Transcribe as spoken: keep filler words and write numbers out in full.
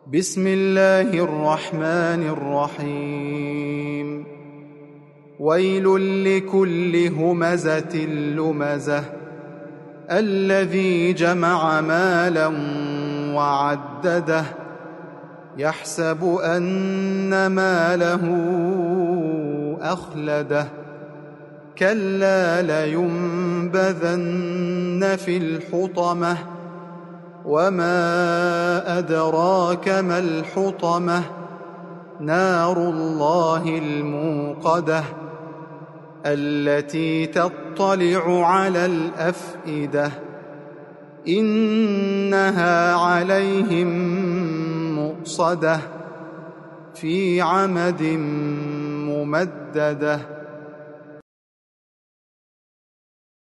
بسم الله الرحمن الرحيم ويل لكل همزة لمزة الذي جمع مالا وعدده يحسب أن ماله أخلده كلا لينبذن في الحطمة وما أدراك ما الحطمة نار الله الموقدة التي تطلع على الأفئدة إنها عليهم مؤصدة في عمد ممددة.